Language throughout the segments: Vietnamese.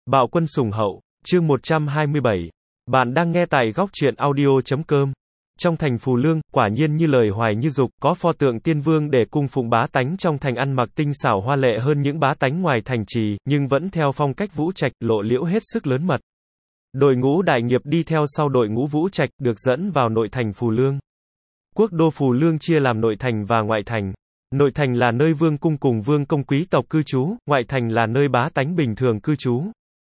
Bạo quân sùng hậu, chương 127. Bạn đang nghe tại góc truyện audio.com. Trong thành Phù Lương, quả nhiên như lời Hoài Như Dục, có pho tượng tiên vương để cung phụng bá tánh trong thành ăn mặc tinh xảo hoa lệ hơn những bá tánh ngoài thành trì, nhưng vẫn theo phong cách vũ trạch, lộ liễu hết sức lớn mật. Đội ngũ đại nghiệp đi theo sau đội ngũ vũ trạch, được dẫn vào nội thành Phù Lương. Quốc đô Phù Lương chia làm nội thành và ngoại thành. Nội thành là nơi vương cung cùng vương công quý tộc cư trú, ngoại thành là nơi bá tánh bình thường cư trú.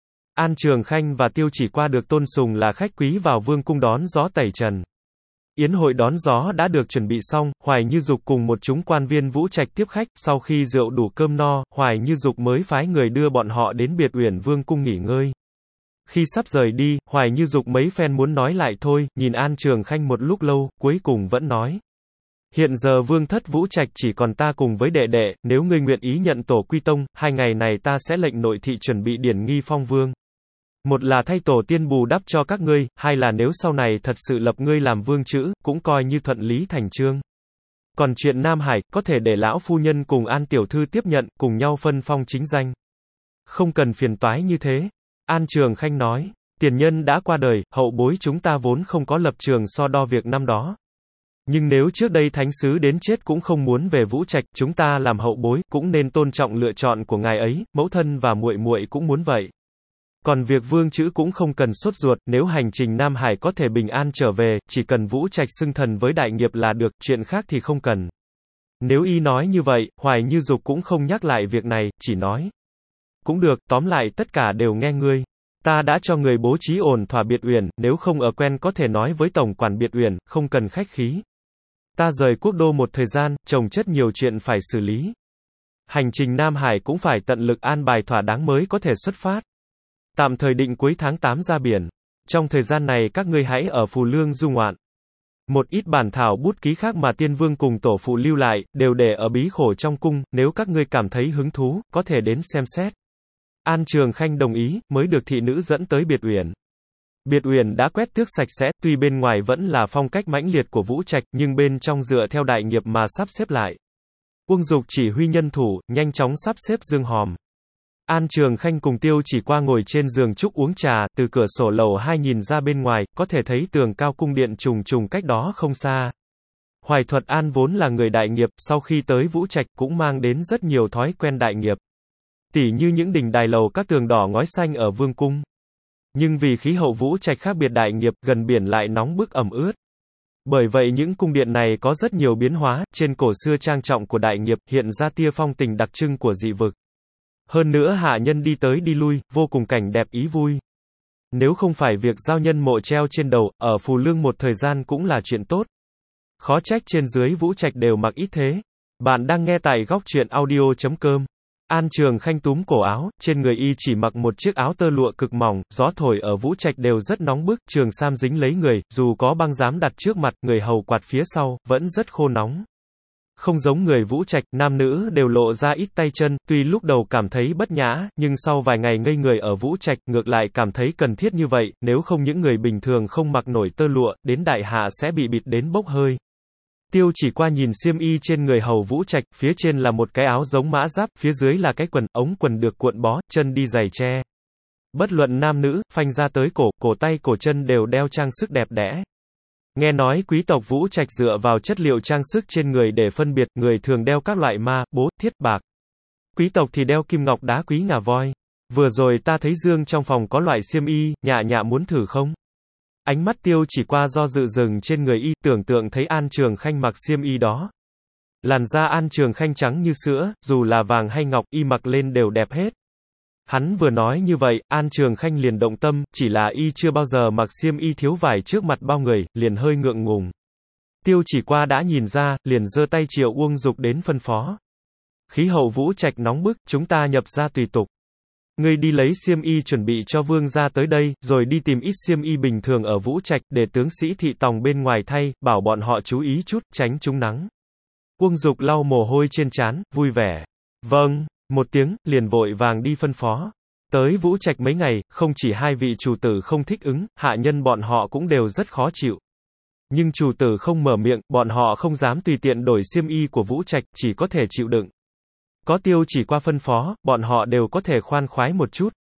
An Trường Khanh và Tiêu Chỉ Qua được tôn sùng là khách quý vào vương cung đón gió tẩy trần. Yến hội đón gió đã được chuẩn bị xong, Hoài Như Dục cùng một chúng quan viên vũ trạch tiếp khách, sau khi rượu đủ cơm no, Hoài Như Dục mới phái người đưa bọn họ đến Biệt Uyển Vương cung nghỉ ngơi. Khi sắp rời đi, Hoài Như Dục mấy phen muốn nói lại thôi, nhìn An Trường Khanh một lúc lâu, cuối cùng vẫn nói. Hiện giờ vương thất vũ trạch chỉ còn ta cùng với đệ đệ, nếu ngươi nguyện ý nhận tổ quy tông, 2 ngày này ta sẽ lệnh nội thị chuẩn bị điển nghi phong vương. Một là thay tổ tiên bù đắp cho các ngươi, hai là nếu sau này thật sự lập ngươi làm vương chữ, cũng coi như thuận lý thành chương. Còn chuyện Nam Hải, có thể để lão phu nhân cùng An tiểu thư tiếp nhận, cùng nhau phân phong chính danh. Không cần phiền toái như thế. An Trường Khanh nói, tiền nhân đã qua đời, hậu bối chúng ta vốn không có lập trường so đo việc năm đó. Nhưng nếu trước đây thánh sứ đến chết cũng không muốn về vũ trạch, chúng ta làm hậu bối, cũng nên tôn trọng lựa chọn của ngài ấy, mẫu thân và muội muội cũng muốn vậy. Còn việc vương chữ cũng không cần sốt ruột, nếu hành trình Nam Hải có thể bình an trở về, chỉ cần vũ trạch xưng thần với đại nghiệp là được, chuyện khác thì không cần. Nếu y nói như vậy, Hoài Như Dục cũng không nhắc lại việc này, chỉ nói. Cũng được, tóm lại tất cả đều nghe ngươi. Ta đã cho người bố trí ổn thỏa Biệt Uyển, nếu không ở quen có thể nói với tổng quản Biệt Uyển, không cần khách khí. Ta rời quốc đô một thời gian, chồng chất nhiều chuyện phải xử lý. Hành trình Nam Hải cũng phải tận lực an bài thỏa đáng mới có thể xuất phát. Tạm thời định cuối tháng 8 ra biển. Trong thời gian này các ngươi hãy ở Phù Lương du ngoạn. Một ít bản thảo bút ký khác mà tiên vương cùng tổ phụ lưu lại, đều để ở bí khổ trong cung, nếu các ngươi cảm thấy hứng thú, có thể đến xem xét. An Trường Khanh đồng ý, mới được thị nữ dẫn tới Biệt Uyển. Biệt Uyển đã quét tước sạch sẽ, tuy bên ngoài vẫn là phong cách mãnh liệt của vũ trạch, nhưng bên trong dựa theo đại nghiệp mà sắp xếp lại. Uông Dục chỉ huy nhân thủ, nhanh chóng sắp xếp giường hòm. An Trường Khanh cùng Tiêu Chỉ Qua ngồi trên giường trúc uống trà, từ cửa sổ lầu 2 nhìn ra bên ngoài, có thể thấy tường cao cung điện trùng trùng cách đó không xa. Hoài Thuật An vốn là người đại nghiệp, sau khi tới vũ trạch cũng mang đến rất nhiều thói quen đại nghiệp. Tỉ như những đình đài lầu các tường đỏ ngói xanh ở vương cung. Nhưng vì khí hậu vũ trạch khác biệt đại nghiệp, gần biển lại nóng bức ẩm ướt. Bởi vậy những cung điện này có rất nhiều biến hóa, trên cổ xưa trang trọng của đại nghiệp, hiện ra tia phong tình đặc trưng của dị vực. Hơn nữa hạ nhân đi tới đi lui, vô cùng cảnh đẹp ý vui. Nếu không phải việc giao nhân mộ treo trên đầu, ở Phù Lương một thời gian cũng là chuyện tốt. Khó trách trên dưới vũ trạch đều mặc ít thế. Bạn đang nghe tại góc truyện audio.com. An Trường Khanh túm cổ áo, trên người y chỉ mặc một chiếc áo tơ lụa cực mỏng, gió thổi ở vũ trạch đều rất nóng bức, trường sam dính lấy người, dù có băng dám đặt trước mặt, người hầu quạt phía sau, vẫn rất khô nóng. Không giống người vũ trạch, nam nữ đều lộ ra ít tay chân, tuy lúc đầu cảm thấy bất nhã, nhưng sau vài ngày ngây người ở vũ trạch, ngược lại cảm thấy cần thiết như vậy, nếu không những người bình thường không mặc nổi tơ lụa, đến đại hạ sẽ bị bịt đến bốc hơi. Tiêu Chỉ Qua nhìn xiêm y trên người hầu vũ trạch, phía trên là một cái áo giống mã giáp, phía dưới là cái quần, ống quần được cuộn bó, chân đi giày tre. Bất luận nam nữ, phanh ra tới cổ tay cổ chân đều đeo trang sức đẹp đẽ. Nghe nói quý tộc vũ trạch dựa vào chất liệu trang sức trên người để phân biệt, người thường đeo các loại ma, bố, thiết bạc. Quý tộc thì đeo kim ngọc đá quý ngà voi. Vừa rồi ta thấy Dương trong phòng có loại xiêm y, nhạ muốn thử không? Ánh mắt Tiêu Chỉ Qua do dự dừng trên người y, tưởng tượng thấy An Trường Khanh mặc xiêm y đó. Làn da An Trường Khanh trắng như sữa, dù là vàng hay ngọc, y mặc lên đều đẹp hết. Hắn vừa nói như vậy, An Trường Khanh liền động tâm, chỉ là y chưa bao giờ mặc xiêm y thiếu vải trước mặt bao người, liền hơi ngượng ngùng. Tiêu Chỉ Qua đã nhìn ra, liền giơ tay triệu Uông Dục đến phân phó. Khí hậu vũ trạch nóng bức, chúng ta nhập ra tùy tục. Ngươi đi lấy xiêm y chuẩn bị cho vương gia tới đây, rồi đi tìm ít xiêm y bình thường ở vũ trạch, để tướng sĩ thị tòng bên ngoài thay, bảo bọn họ chú ý chút, tránh trúng nắng. Uông Dục lau mồ hôi trên trán, vui vẻ. Vâng. Một tiếng, liền vội vàng đi phân phó. Tới vũ trạch mấy ngày, không chỉ hai vị chủ tử không thích ứng, hạ nhân bọn họ cũng đều rất khó chịu. Nhưng chủ tử không mở miệng, bọn họ không dám tùy tiện đổi xiêm y của vũ trạch, chỉ có thể chịu đựng. Có Tiêu Chỉ Qua phân phó, bọn họ đều có thể khoan khoái một chút.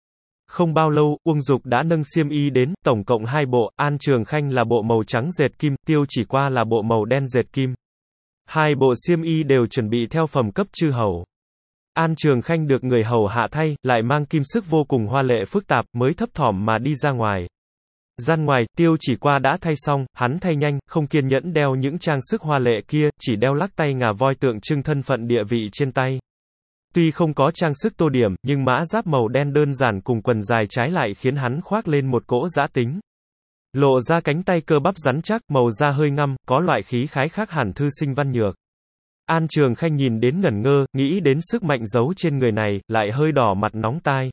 Không bao lâu, Uông Dục đã nâng xiêm y đến, tổng cộng 2 bộ, An Trường Khanh là bộ màu trắng dệt kim, Tiêu Chỉ Qua là bộ màu đen dệt kim. 2 bộ xiêm y đều chuẩn bị theo phẩm cấp chư hầu. An Trường Khanh được người hầu hạ thay, lại mang kim sức vô cùng hoa lệ phức tạp, mới thấp thỏm mà đi ra ngoài. Gian ngoài, Tiêu Chỉ Qua đã thay xong, hắn thay nhanh, không kiên nhẫn đeo những trang sức hoa lệ kia, chỉ đeo lắc tay ngà voi tượng trưng thân phận địa vị trên tay. Tuy không có trang sức tô điểm, nhưng mã giáp màu đen đơn giản cùng quần dài trái lại khiến hắn khoác lên một cỗ dã tính. Lộ ra cánh tay cơ bắp rắn chắc, màu da hơi ngăm, có loại khí khái khác hẳn thư sinh văn nhược. An Trường Khanh nhìn đến ngẩn ngơ, nghĩ đến sức mạnh giấu trên người này, lại hơi đỏ mặt nóng tai.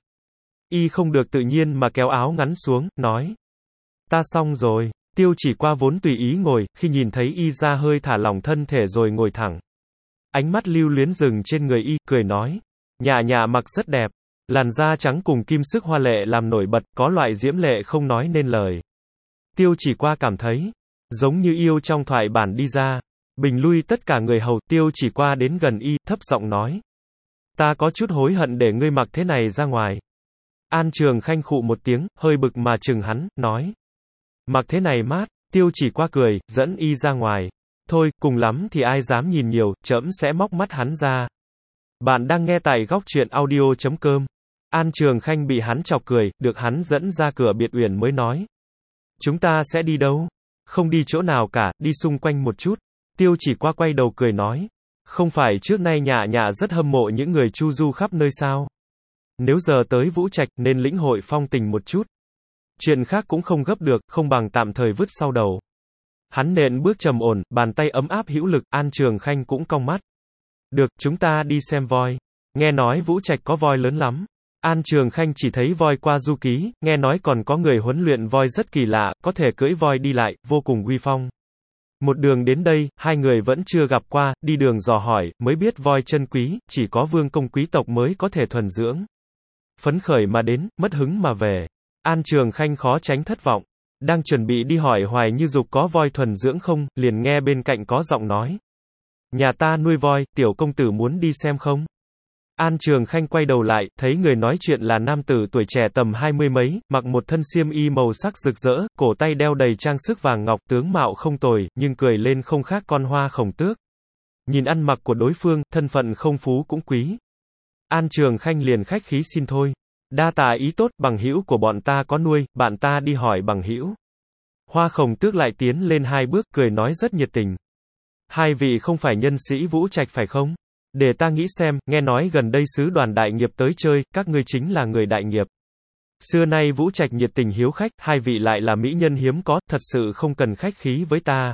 Y không được tự nhiên mà kéo áo ngắn xuống, nói. Ta xong rồi. Tiêu Chỉ Qua vốn tùy ý ngồi, khi nhìn thấy y ra hơi thả lỏng thân thể rồi ngồi thẳng. Ánh mắt lưu luyến dừng trên người y, cười nói. Nhạ mặc rất đẹp. Làn da trắng cùng kim sức hoa lệ làm nổi bật, có loại diễm lệ không nói nên lời. Tiêu Chỉ Qua cảm thấy, giống như yêu trong thoại bản đi ra. Bình lui tất cả người hầu, Tiêu Chỉ Qua đến gần y, thấp giọng nói. Ta có chút hối hận để ngươi mặc thế này ra ngoài. An Trường Khanh khụ một tiếng, hơi bực mà chừng hắn, nói. Mặc thế này mát, Tiêu Chỉ Qua cười, dẫn y ra ngoài. Thôi, cùng lắm thì ai dám nhìn nhiều, trẫm sẽ móc mắt hắn ra. Bạn đang nghe tại góc truyện audio.com. An Trường Khanh bị hắn chọc cười, được hắn dẫn ra cửa biệt uyển mới nói. Chúng ta sẽ đi đâu? Không đi chỗ nào cả, đi xung quanh một chút. Tiêu Chỉ Qua quay đầu cười nói. Không phải trước nay nhạ rất hâm mộ những người chu du khắp nơi sao? Nếu giờ tới Vũ Trạch, nên lĩnh hội phong tình một chút. Chuyện khác cũng không gấp được, không bằng tạm thời vứt sau đầu. Hắn nện bước trầm ổn, bàn tay ấm áp hữu lực, An Trường Khanh cũng cong mắt. Được, chúng ta đi xem voi. Nghe nói Vũ Trạch có voi lớn lắm. An Trường Khanh chỉ thấy voi qua du ký, nghe nói còn có người huấn luyện voi rất kỳ lạ, có thể cưỡi voi đi lại, vô cùng uy phong. Một đường đến đây, hai người vẫn chưa gặp qua, đi đường dò hỏi, mới biết voi chân quý, chỉ có vương công quý tộc mới có thể thuần dưỡng. Phấn khởi mà đến, mất hứng mà về. An Trường Khanh khó tránh thất vọng. Đang chuẩn bị đi hỏi Hoài Như Dục có voi thuần dưỡng không, liền nghe bên cạnh có giọng nói. Nhà ta nuôi voi, tiểu công tử muốn đi xem không? An Trường Khanh quay đầu lại, thấy người nói chuyện là nam tử tuổi trẻ tầm 20 mấy, mặc một thân xiêm y màu sắc rực rỡ, cổ tay đeo đầy trang sức vàng ngọc, tướng mạo không tồi, nhưng cười lên không khác con hoa khổng tước. Nhìn ăn mặc của đối phương, thân phận không phú cũng quý. An Trường Khanh liền khách khí xin thôi. Đa tạ ý tốt, bằng hữu của bọn ta có nuôi, bạn ta đi hỏi bằng hữu. Hoa khổng tước lại tiến lên 2 bước, cười nói rất nhiệt tình. Hai vị không phải nhân sĩ Vũ Trạch phải không? Để ta nghĩ xem, nghe nói gần đây sứ đoàn đại nghiệp tới chơi, các ngươi chính là người đại nghiệp. Xưa nay Vũ Trạch nhiệt tình hiếu khách, hai vị lại là mỹ nhân hiếm có, thật sự không cần khách khí với ta.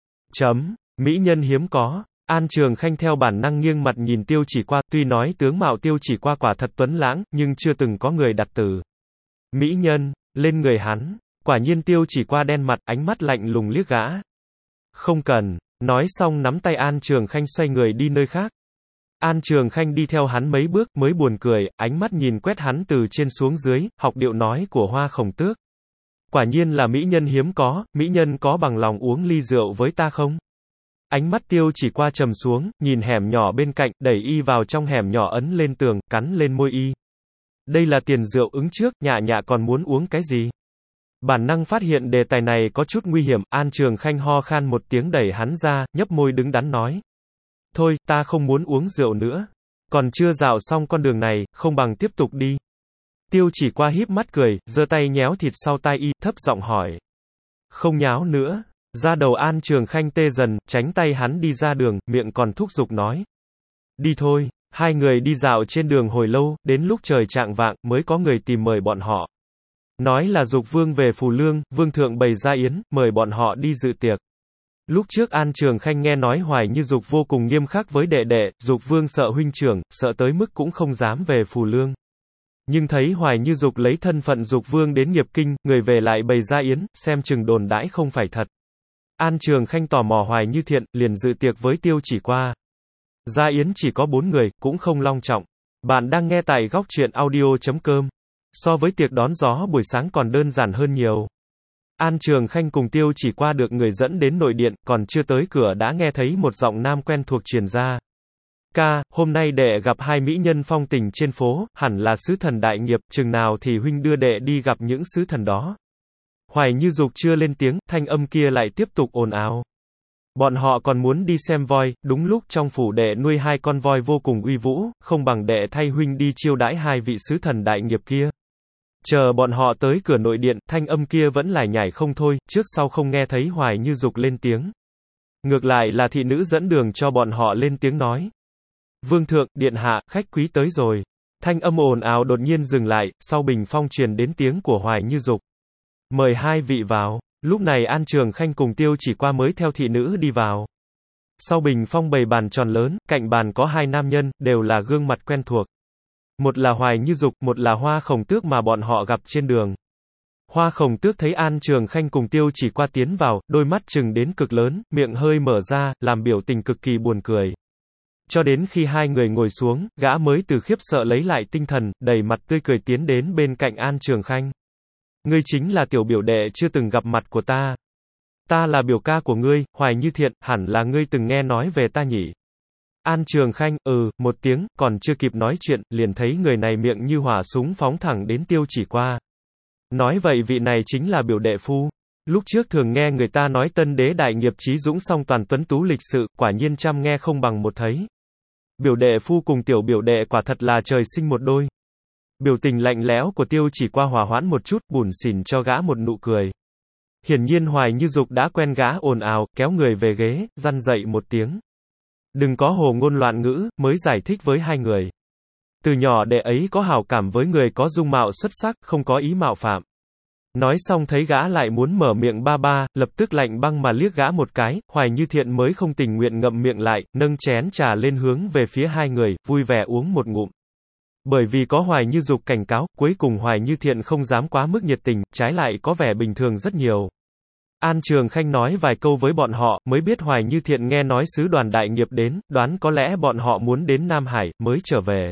Mỹ nhân hiếm có. An Trường Khanh theo bản năng nghiêng mặt nhìn Tiêu Chỉ Qua, tuy nói tướng mạo Tiêu Chỉ Qua quả thật tuấn lãng, nhưng chưa từng có người đặt từ mỹ nhân lên người hắn. Quả nhiên Tiêu Chỉ Qua đen mặt, ánh mắt lạnh lùng liếc gã. Không cần. Nói xong nắm tay An Trường Khanh xoay người đi nơi khác. An Trường Khanh đi theo hắn mấy bước, mới buồn cười, ánh mắt nhìn quét hắn từ trên xuống dưới, học điệu nói của Hoa khổng tước. Quả nhiên là mỹ nhân hiếm có, mỹ nhân có bằng lòng uống ly rượu với ta không? Ánh mắt Tiêu Chỉ Qua trầm xuống, nhìn hẻm nhỏ bên cạnh, đẩy y vào trong hẻm nhỏ ấn lên tường, cắn lên môi y. Đây là tiền rượu ứng trước, nhạ còn muốn uống cái gì? Bản năng phát hiện đề tài này có chút nguy hiểm, An Trường Khanh ho khan một tiếng đẩy hắn ra, nhấp môi đứng đắn nói. Thôi, ta không muốn uống rượu nữa. Còn chưa dạo xong con đường này, không bằng tiếp tục đi. Tiêu Chỉ Qua híp mắt cười, giơ tay nhéo thịt sau tai y, thấp giọng hỏi. Không nháo nữa. Da đầu An Trường Khanh tê dần, tránh tay hắn đi ra đường, miệng còn thúc giục nói. Đi thôi. Hai người đi dạo trên đường hồi lâu, đến lúc trời chạng vạng, mới có người tìm mời bọn họ. Nói là Dục Vương về Phù Lương, Vương thượng bày ra yến, mời bọn họ đi dự tiệc. Lúc trước An Trường Khanh nghe nói Hoài Như Dục vô cùng nghiêm khắc với đệ đệ, Dục Vương sợ huynh trưởng, sợ tới mức cũng không dám về Phù Lương. Nhưng thấy Hoài Như Dục lấy thân phận Dục Vương đến Nghiệp Kinh, người về lại bày ra yến, xem chừng đồn đãi không phải thật. An Trường Khanh tò mò Hoài Như Thiện, liền dự tiệc với Tiêu Chỉ Qua. Gia yến chỉ có 4 người, cũng không long trọng. Bạn đang nghe tại góc truyện audio.com. So với tiệc đón gió buổi sáng còn đơn giản hơn nhiều. An Trường Khanh cùng Tiêu Chỉ Qua được người dẫn đến nội điện, còn chưa tới cửa đã nghe thấy một giọng nam quen thuộc truyền ra. Ca, hôm nay đệ gặp hai mỹ nhân phong tình trên phố, hẳn là sứ thần đại nghiệp, chừng nào thì huynh đưa đệ đi gặp những sứ thần đó. Hoài Như Dục chưa lên tiếng, thanh âm kia lại tiếp tục ồn ào. Bọn họ còn muốn đi xem voi, đúng lúc trong phủ đệ nuôi hai con voi vô cùng uy vũ, không bằng đệ thay huynh đi chiêu đãi hai vị sứ thần đại nghiệp kia. Chờ bọn họ tới cửa nội điện, thanh âm kia vẫn lải nhải không thôi, trước sau không nghe thấy Hoài Như Dục lên tiếng. Ngược lại là thị nữ dẫn đường cho bọn họ lên tiếng nói. Vương thượng, điện hạ, khách quý tới rồi. Thanh âm ồn ào đột nhiên dừng lại, sau bình phong truyền đến tiếng của Hoài Như Dục. Mời hai vị vào. Lúc này An Trường Khanh cùng Tiêu Chỉ Qua mới theo thị nữ đi vào. Sau bình phong bày bàn tròn lớn, cạnh bàn có hai nam nhân, đều là gương mặt quen thuộc. Một là Hoài Như Dục, một là Hoa Khổng Tước mà bọn họ gặp trên đường. Hoa Khổng Tước thấy An Trường Khanh cùng Tiêu Chỉ Qua tiến vào, đôi mắt trừng đến cực lớn, miệng hơi mở ra, làm biểu tình cực kỳ buồn cười. Cho đến khi hai người ngồi xuống, gã mới từ khiếp sợ lấy lại tinh thần, đầy mặt tươi cười tiến đến bên cạnh An Trường Khanh. Ngươi chính là tiểu biểu đệ chưa từng gặp mặt của ta. Ta là biểu ca của ngươi, Hoài Như Thiện, hẳn là ngươi từng nghe nói về ta nhỉ. An Trường Khanh, một tiếng, còn chưa kịp nói chuyện, liền thấy người này miệng như hỏa súng phóng thẳng đến Tiêu Chỉ Qua. Nói vậy vị này chính là biểu đệ phu. Lúc trước thường nghe người ta nói tân đế đại nghiệp chí dũng song toàn tuấn tú lịch sự, quả nhiên trăm nghe không bằng một thấy. Biểu đệ phu cùng tiểu biểu đệ quả thật là trời sinh một đôi. Biểu tình lạnh lẽo của Tiêu Chỉ Qua hòa hoãn một chút, bủn xỉn cho gã một nụ cười. Hiển nhiên Hoài Như Dục đã quen gã ồn ào, kéo người về ghế, răn dậy một tiếng. Đừng có hồ ngôn loạn ngữ, mới giải thích với hai người. Từ nhỏ đệ ấy có hảo cảm với người có dung mạo xuất sắc, không có ý mạo phạm. Nói xong thấy gã lại muốn mở miệng ba ba, lập tức lạnh băng mà liếc gã một cái, Hoài Như Thiện mới không tình nguyện ngậm miệng lại, nâng chén trà lên hướng về phía hai người, vui vẻ uống một ngụm. Bởi vì có Hoài Như Dục cảnh cáo, cuối cùng Hoài Như Thiện không dám quá mức nhiệt tình, trái lại có vẻ bình thường rất nhiều. An Trường Khanh nói vài câu với bọn họ, mới biết Hoài Như Thiện nghe nói sứ đoàn đại nghiệp đến, đoán có lẽ bọn họ muốn đến Nam Hải, mới trở về.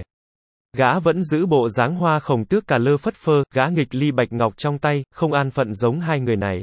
Gã vẫn giữ bộ dáng Hoa Khổng Tước cà lơ phất phơ, gã nghịch ly bạch ngọc trong tay, không an phận giống hai người này.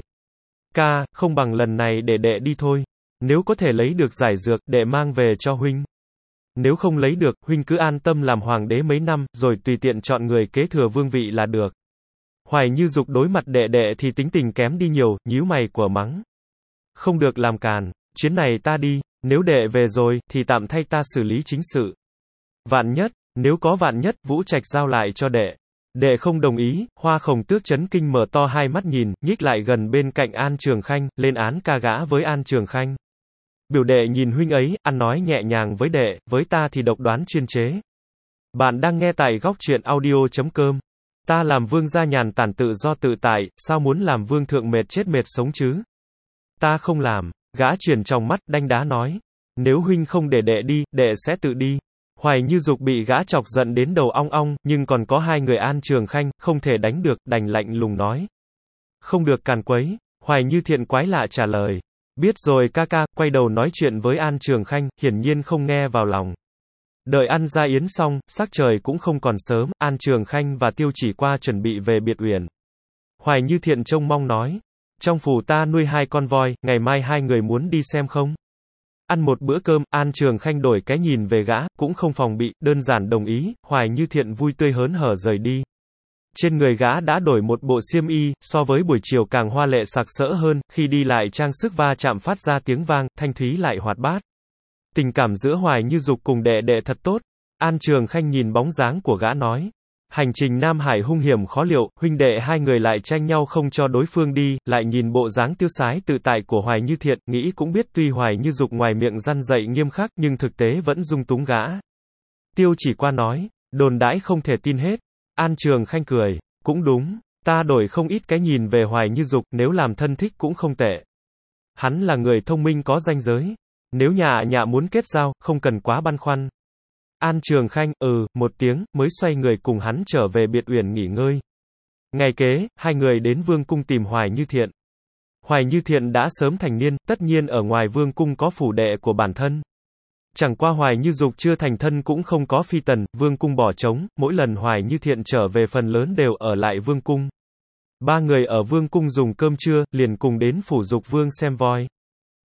Ca, không bằng lần này để đệ đi thôi. Nếu có thể lấy được giải dược, đệ mang về cho huynh. Nếu không lấy được, huynh cứ an tâm làm hoàng đế mấy năm, rồi tùy tiện chọn người kế thừa vương vị là được. Hoài Như Dục đối mặt đệ đệ thì tính tình kém đi nhiều, nhíu mày của mắng. Không được làm càn, chuyến này ta đi, nếu đệ về rồi, thì tạm thay ta xử lý chính sự. Vạn nhất, nếu có vạn nhất, Vũ Trạch giao lại cho đệ. Đệ không đồng ý, Hoa Khổng Tước chấn kinh mở to hai mắt nhìn, nhích lại gần bên cạnh An Trường Khanh, lên án ca gã với An Trường Khanh. Biểu đệ nhìn huynh ấy, ăn nói nhẹ nhàng với đệ, với ta thì độc đoán chuyên chế. Bạn đang nghe tại góc truyện audio.com. Ta làm vương gia nhàn tản tự do tự tại, sao muốn làm vương thượng mệt chết mệt sống chứ? Ta không làm, gã chuyển trong mắt, đanh đá nói. Nếu huynh không để đệ đi, đệ sẽ tự đi. Hoài Như Dục bị gã chọc giận đến đầu ong ong, nhưng còn có hai người An Trường Khanh, không thể đánh được, đành lạnh lùng nói. Không được càn quấy, Hoài Như Thiện quái lạ trả lời. Biết rồi ca ca, quay đầu nói chuyện với An Trường Khanh, hiển nhiên không nghe vào lòng. Đợi ăn ra yến xong, sắc trời cũng không còn sớm, An Trường Khanh và Tiêu Chỉ Qua chuẩn bị về biệt uyển. Hoài Như Thiện trông mong nói. Trong phủ ta nuôi hai con voi, ngày mai hai người muốn đi xem không? Ăn một bữa cơm, An Trường Khanh đổi cái nhìn về gã, cũng không phòng bị, đơn giản đồng ý, Hoài Như Thiện vui tươi hớn hở rời đi. Trên người gã đã đổi một bộ xiêm y, so với buổi chiều càng hoa lệ sặc sỡ hơn, khi đi lại trang sức va chạm phát ra tiếng vang, thanh thúy lại hoạt bát. Tình cảm giữa Hoài Như Dục cùng đệ đệ thật tốt. An Trường Khanh nhìn bóng dáng của gã nói. Hành trình Nam Hải hung hiểm khó liệu, huynh đệ hai người lại tranh nhau không cho đối phương đi, lại nhìn bộ dáng tiêu sái tự tại của Hoài Như Thiện, nghĩ cũng biết tuy Hoài Như Dục ngoài miệng răn dạy nghiêm khắc nhưng thực tế vẫn dung túng gã. Tiêu Chỉ Qua nói, đồn đãi không thể tin hết. An Trường Khanh cười, cũng đúng, ta đổi không ít cái nhìn về Hoài Như Dục, nếu làm thân thích cũng không tệ. Hắn là người thông minh có ranh giới. Nếu nhà muốn kết giao, không cần quá băn khoăn. An Trường Khanh, một tiếng, mới xoay người cùng hắn trở về biệt uyển nghỉ ngơi. Ngày kế, hai người đến vương cung tìm Hoài Như Thiện. Hoài Như Thiện đã sớm thành niên, tất nhiên ở ngoài vương cung có phủ đệ của bản thân. Chẳng qua Hoài Như Dục chưa thành thân cũng không có phi tần, vương cung bỏ trống, mỗi lần Hoài Như Thiện trở về phần lớn đều ở lại vương cung. Ba người ở vương cung dùng cơm trưa, liền cùng đến phủ Dục Vương xem voi.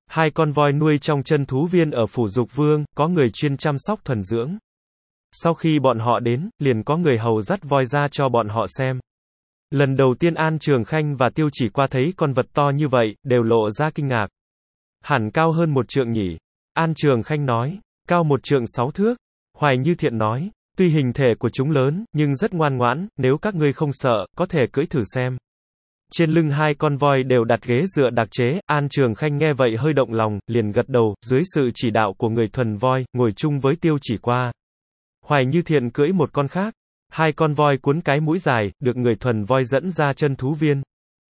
2 con voi nuôi trong chân thú viên ở Phủ Dục Vương, có người chuyên chăm sóc thuần dưỡng. Sau khi bọn họ đến, liền có người hầu dắt voi ra cho bọn họ xem. Lần đầu tiên An Trường Khanh và Tiêu Chỉ Qua thấy con vật to như vậy, đều lộ ra kinh ngạc. Hẳn cao hơn 1 trượng nhỉ? An Trường Khanh nói, cao 1 trượng 6 thước. Hoài Như Thiện nói, tuy hình thể của chúng lớn, nhưng rất ngoan ngoãn, nếu các ngươi không sợ, có thể cưỡi thử xem. Trên lưng 2 con voi đều đặt ghế dựa đặc chế, An Trường Khanh nghe vậy hơi động lòng, liền gật đầu, dưới sự chỉ đạo của người thuần voi, ngồi chung với Tiêu Chỉ Qua. Hoài Như Thiện cưỡi một con khác. 2 con voi cuốn cái mũi dài, được người thuần voi dẫn ra chân thú viên.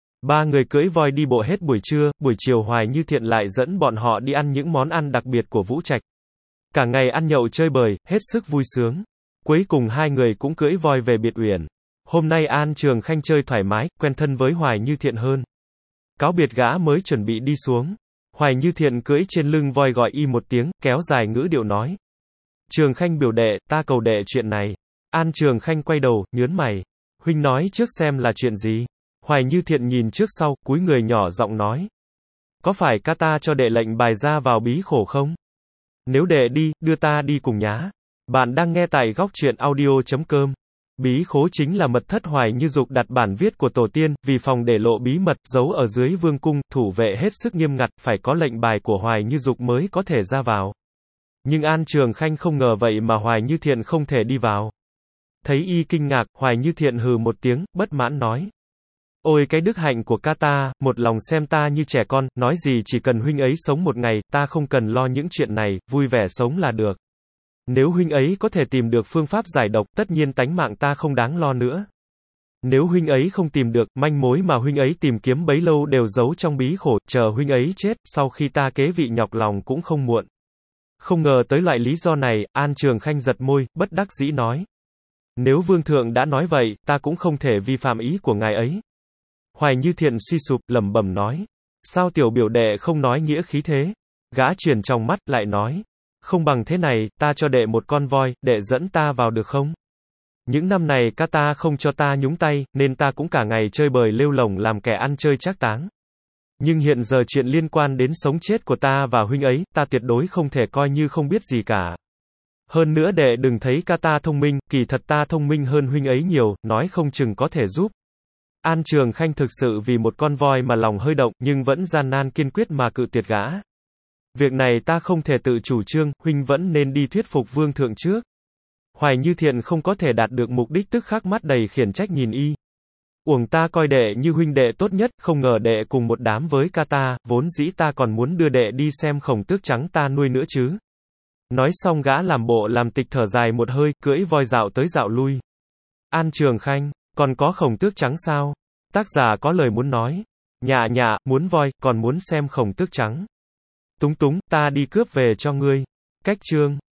3 người cưỡi voi đi bộ hết buổi trưa, buổi chiều Hoài Như Thiện lại dẫn bọn họ đi ăn những món ăn đặc biệt của Vũ Trạch. Cả ngày ăn nhậu chơi bời, hết sức vui sướng. Cuối cùng 2 người cũng cưỡi voi về biệt uyển. Hôm nay An Trường Khanh chơi thoải mái, quen thân với Hoài Như Thiện hơn. Cáo biệt gã mới chuẩn bị đi xuống. Hoài Như Thiện cưỡi trên lưng voi gọi y một tiếng, kéo dài ngữ điệu nói. Trường Khanh biểu đệ, ta cầu đệ chuyện này. An Trường Khanh quay đầu, nhớn mày. Huynh nói trước xem là chuyện gì. Hoài Như Thiện nhìn trước sau, cúi người nhỏ giọng nói. Có phải ca ta cho đệ lệnh bài ra vào bí khổ không? Nếu đệ đi, đưa ta đi cùng nhá. Bạn đang nghe tại góc truyện audio.com. Bí khố chính là mật thất Hoài Như Dục đặt bản viết của tổ tiên, vì phòng để lộ bí mật, giấu ở dưới vương cung, thủ vệ hết sức nghiêm ngặt, phải có lệnh bài của Hoài Như Dục mới có thể ra vào. Nhưng An Trường Khanh không ngờ vậy mà Hoài Như Thiện không thể đi vào. Thấy y kinh ngạc, Hoài Như Thiện hừ một tiếng, bất mãn nói. Ôi cái đức hạnh của ca ta, một lòng xem ta như trẻ con, nói gì chỉ cần huynh ấy sống một ngày, ta không cần lo những chuyện này, vui vẻ sống là được. Nếu huynh ấy có thể tìm được phương pháp giải độc, tất nhiên tánh mạng ta không đáng lo nữa. Nếu huynh ấy không tìm được, manh mối mà huynh ấy tìm kiếm bấy lâu đều giấu trong bí khổ, chờ huynh ấy chết, sau khi ta kế vị nhọc lòng cũng không muộn. Không ngờ tới loại lý do này, An Trường Khanh giật môi, bất đắc dĩ nói. Nếu vương thượng đã nói vậy, ta cũng không thể vi phạm ý của ngài ấy. Hoài Như Thiện suy sụp, lẩm bẩm nói. Sao tiểu biểu đệ không nói nghĩa khí thế? Gã chuyển trong mắt, lại nói. Không bằng thế này, ta cho đệ một con voi, đệ dẫn ta vào được không? Những năm này ca ta không cho ta nhúng tay, nên ta cũng cả ngày chơi bời lêu lổng làm kẻ ăn chơi trác táng. Nhưng hiện giờ chuyện liên quan đến sống chết của ta và huynh ấy, ta tuyệt đối không thể coi như không biết gì cả. Hơn nữa đệ đừng thấy ca ta thông minh, kỳ thật ta thông minh hơn huynh ấy nhiều, nói không chừng có thể giúp. An Trường Khanh thực sự vì một con voi mà lòng hơi động, nhưng vẫn gian nan kiên quyết mà cự tuyệt gã. Việc này ta không thể tự chủ trương, huynh vẫn nên đi thuyết phục vương thượng trước. Hoài Như Thiện không có thể đạt được mục đích tức khắc mắt đầy khiển trách nhìn y. Uổng ta coi đệ như huynh đệ tốt nhất, không ngờ đệ cùng một đám với ca ta, vốn dĩ ta còn muốn đưa đệ đi xem Khổng Tước trắng ta nuôi nữa chứ. Nói xong gã làm bộ làm tịch thở dài một hơi, cưỡi voi dạo tới dạo lui. An Trường Khanh, còn có Khổng Tước trắng sao? Tác giả có lời muốn nói. Dạ, muốn voi, còn muốn xem Khổng Tước trắng. Túng, ta đi cướp về cho ngươi. Cách chương.